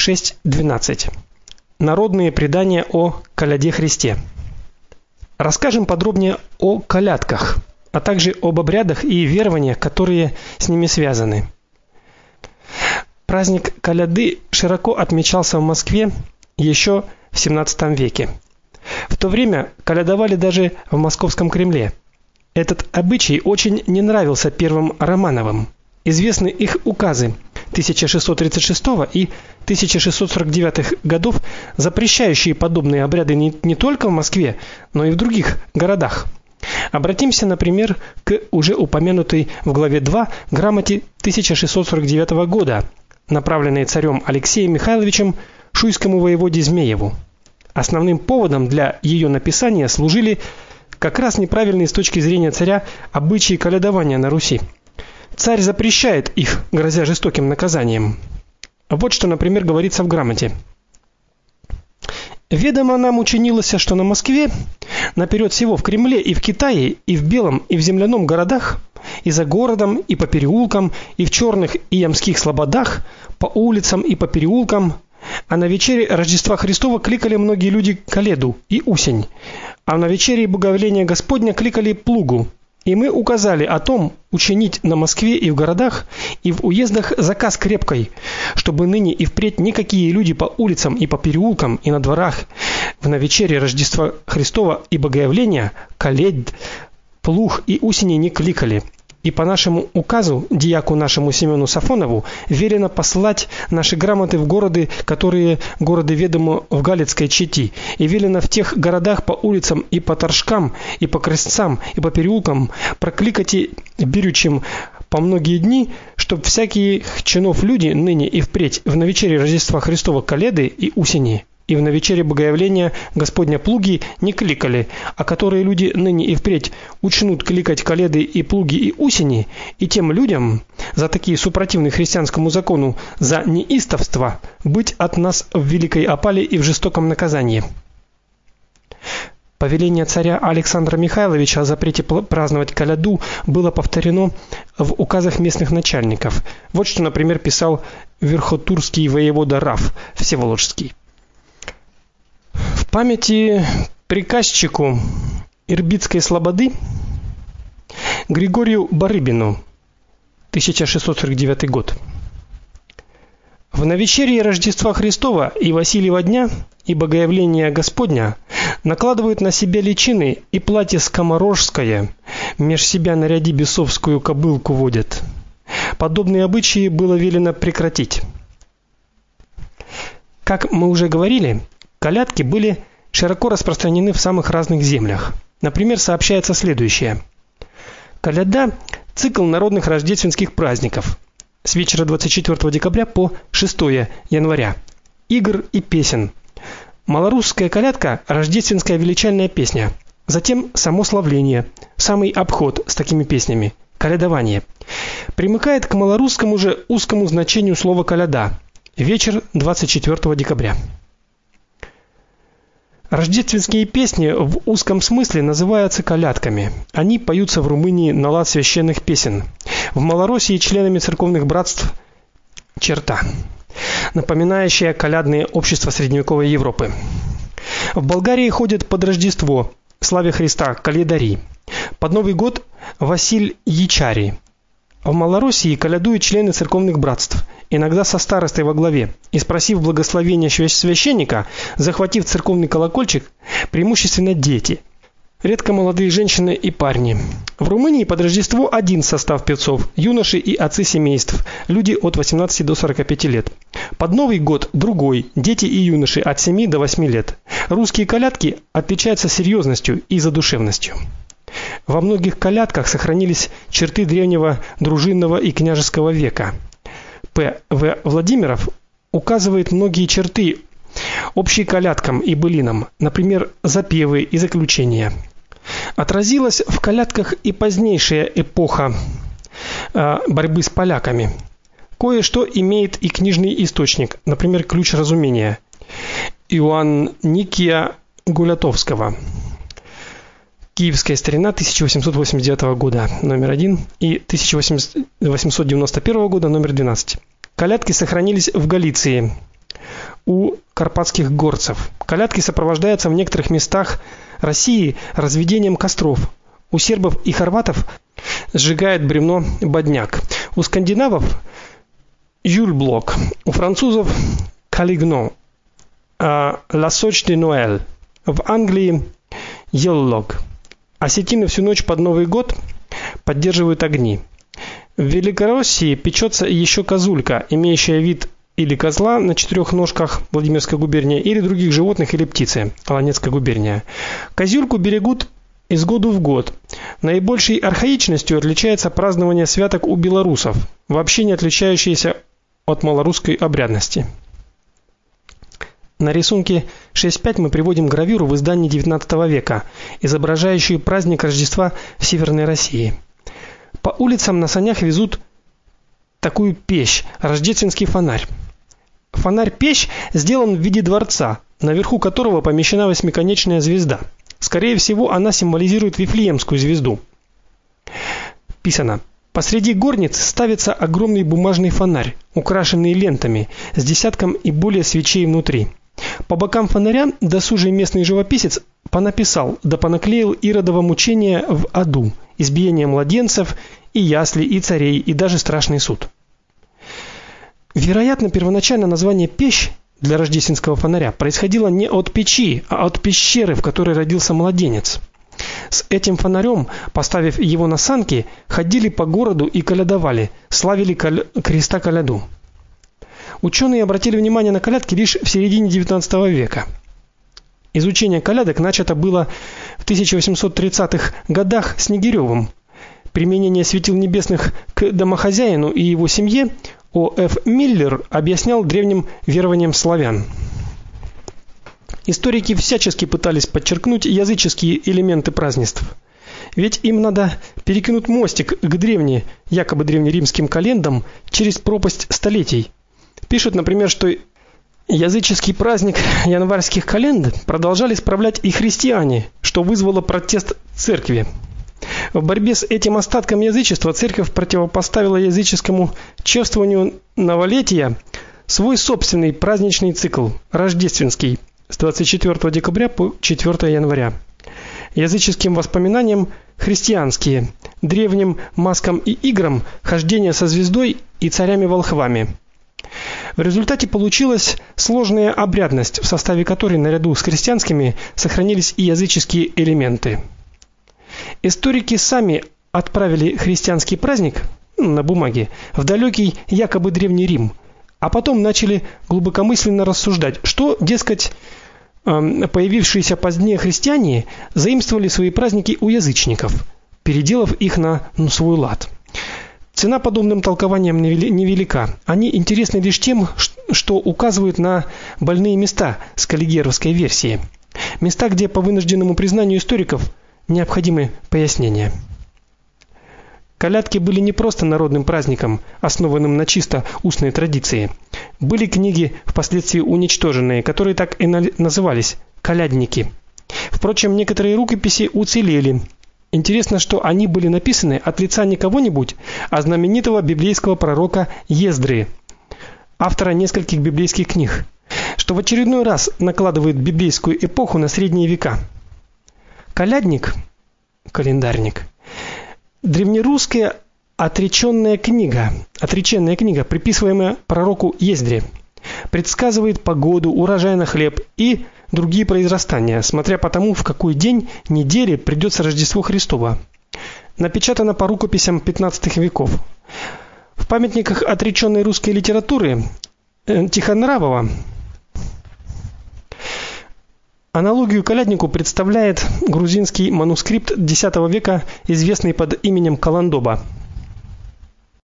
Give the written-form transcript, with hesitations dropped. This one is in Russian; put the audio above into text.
6:12. Народные предания о коляде Христе. Расскажем подробнее о колядках, а также об обрядах и верованиях, которые с ними связаны. Праздник коляды широко отмечался в Москве еще в XVII веке. В то время колядовали даже в Московском Кремле. Этот обычай очень не нравился первым Романовым. Известны их указы 1636 и 1649 годов, запрещающие подобные обряды не только в Москве, но и в других городах. Обратимся, например, к уже упомянутой в главе 2 грамоте 1649 года, направленной царем Алексеем Михайловичем шуйскому воеводе Змееву. Основным поводом для ее написания служили как раз неправильные с точки зрения царя обычаи колядования на Руси. Царь запрещает их, грозя жестоким наказанием. Вот что, например, говорится в грамоте. Ведомо нам учинилося, что на Москве, наперед всего в Кремле и в Китае, и в Белом, и в земляном городах, и за городом, и по переулкам, и в черных и ямских слободах, по улицам и по переулкам, а на вечере Рождества Христова кликали многие люди коледу и усень, а на вечере Боговеления Господня кликали плугу. И мы указали о том учинить на Москве и в городах, и в уездах заказ крепкий, чтобы ныне и впредь никакие люди по улицам и по переулкам и на дворах в навечере Рождества Христова и Богоявления коледь, плуг и усени не кликали. И по нашему указу дьяку нашему Семену Сафонову велено послать наши грамоты в города, которые города ведомо в Галицкой Чети, и велено в тех городах по улицам и по торжкам, и по крестцам, и по переулкам прокликати берючим по многие дни, чтоб всякие чинов люди ныне и впредь в навечере Рождества Христова коледы и усени и в навечере Богоявления Господня плуги не кликали, а которые люди ныне и впредь учнут кликать коледы и плуги и усени, и тем людям, за такие супротивные христианскому закону, за неистовство, быть от нас в великой опале и в жестоком наказании. Повеление царя Александра Михайловича о запрете праздновать коляду было повторено в указах местных начальников. Вот что, например, писал верхотурский воевода Раф Всеволожский. В памяти приказчику Ирбитской слободы Григорию Барыбину, 1649 год. В навечерие Рождества Христова и Василиева дня и Богоявления Господня накладывают на себя личины и платье скоморожское, меж себя наряди бесовскую кобылку водят. Подобные обычаи было велено прекратить. Как мы уже говорили, колядки были широко распространены в самых разных землях. Например, сообщается следующее. Коляда цикл народных рождественских праздников с вечера 24 декабря по 6 января. Игр и песен. Малорусская колядка рождественская величальная песня. Затем само славление, самый обход с такими песнями, колядование. Примыкает к малорусскому же узкому значению слова коляда. Вечер 24 декабря. Рождественские песни в узком смысле называются колядками. Они поются в Румынии на лад священных песен. В Малороссии членами церковных братств черта, напоминающая колядные общества средневековой Европы. В Болгарии ходят под Рождество, славе Христа, коледари. Под Новый год Василь Ячари. В Малороссии колядуют члены церковных братств, иногда со старостой во главе, и спросив благословения священника, захватив церковный колокольчик, преимущественно дети. Редко молодые женщины и парни. В Румынии под Рождество один состав певцов: юноши и отцы семейств, люди от 18 до 45 лет. Под Новый год другой: дети и юноши от 7 до 8 лет. Русские колядки отличаются серьезностью и задушевностью. Во многих колядках сохранились черты древнего дружинного и княжеского века. П.В. Владимиров указывает многие черты, общие колядкам и былинам, например, запевы и заключения. Отразилась в колядках и позднейшая эпоха борьбы с поляками. Кое-что имеет и книжный источник, например, Ключ разумения Иоанн Никия Гулятовского. Киевская старина 1889 года, номер 1, и 1891 года, номер 12. Колядки сохранились в Галиции. у карпатских горцев. Колядки сопровождаются в некоторых местах России разведением костров. У сербов и хорватов сжигает бревно бодняк. У скандинавов юльблок, у французов калигно, la Soche de Noël. В Англии еллог. Осетины всю ночь под Новый год поддерживают огни. В Великороссии печется еще козулька, имеющая вид или козла на четырех ножках, Владимирская губерния, или других животных или птицы, Оланецкая губерния. Козюльку берегут из года в год. Наибольшей архаичностью отличается празднование святок у белорусов, вообще не отличающееся от малорусской обрядности. На рисунке 6.5 мы приводим гравюру в издании XIX века, изображающую праздник Рождества в Северной России. По улицам на санях везут такую печь, рождественский фонарь. Фонарь-печь сделан в виде дворца, наверху которого помещена восьмиконечная звезда. Скорее всего, она символизирует Вифлеемскую звезду. Писано: посреди горницы ставится огромный бумажный фонарь, украшенный лентами, с десятком и более свечей внутри. По бокам фонаря досужий местный живописец понаписал да понаклеил Иродово мучение в аду, избиение младенцев, и ясли, и царей, и даже страшный суд. Вероятно, первоначально название печь для рождественского фонаря происходило не от печи, а от пещеры, в которой родился младенец. С этим фонарем, поставив его на санки, ходили по городу и колядовали, славили Христа коляду. Ученые обратили внимание на колядки лишь в середине XIX века. Изучение колядок начато было в 1830-х годах Снегирёвым. Применение светил небесных к домохозяину и его семье О.Ф. Миллер объяснял древним верованиям славян. Историки всячески пытались подчеркнуть языческие элементы празднеств. Ведь им надо перекинуть мостик к якобы древнеримским календам через пропасть столетий. Пишут, например, что языческий праздник январских календ продолжали справлять и христиане, что вызвало протест церкви. В борьбе с этим остатком язычества церковь противопоставила языческому чествованию новолетия свой собственный праздничный цикл рождественский с 24 декабря по 4 января. Языческим воспоминаниям христианские, древним маскам и играм хождение со звездой и царями-волхвами. В результате получилась сложная обрядность, в составе которой наряду с христианскими сохранились и языческие элементы. Историки сами отправили христианский праздник на бумаге в далекий якобы Древний Рим, а потом начали глубокомысленно рассуждать, что, дескать, появившиеся позднее христиане заимствовали свои праздники у язычников, переделав их на свой лад. Цена подобным толкованиям невелика. Они интересны лишь тем, что указывают на больные места скаллигеровской версии. Места, где по вынужденному признанию историков необходимы пояснения. Колядки были не просто народным праздником, основанным на чисто устной традиции. Были книги, впоследствии уничтоженные, которые так и назывались колядники. Впрочем, некоторые рукописи уцелели. Интересно, что они были написаны от лица не кого-нибудь, а знаменитого библейского пророка Ездры, автора нескольких библейских книг, что в очередной раз накладывает библейскую эпоху на средние века. Колядник, календарник, древнерусская отреченная книга, приписываемая пророку Ездре, предсказывает погоду, урожай на хлеб и другие произрастания, смотря по тому, в какой день недели придется Рождество Христово. Напечатано по рукописям XV веков. В памятниках отреченной русской литературы Тихонравова аналогию коляднику представляет грузинский манускрипт X века, известный под именем Каландоба.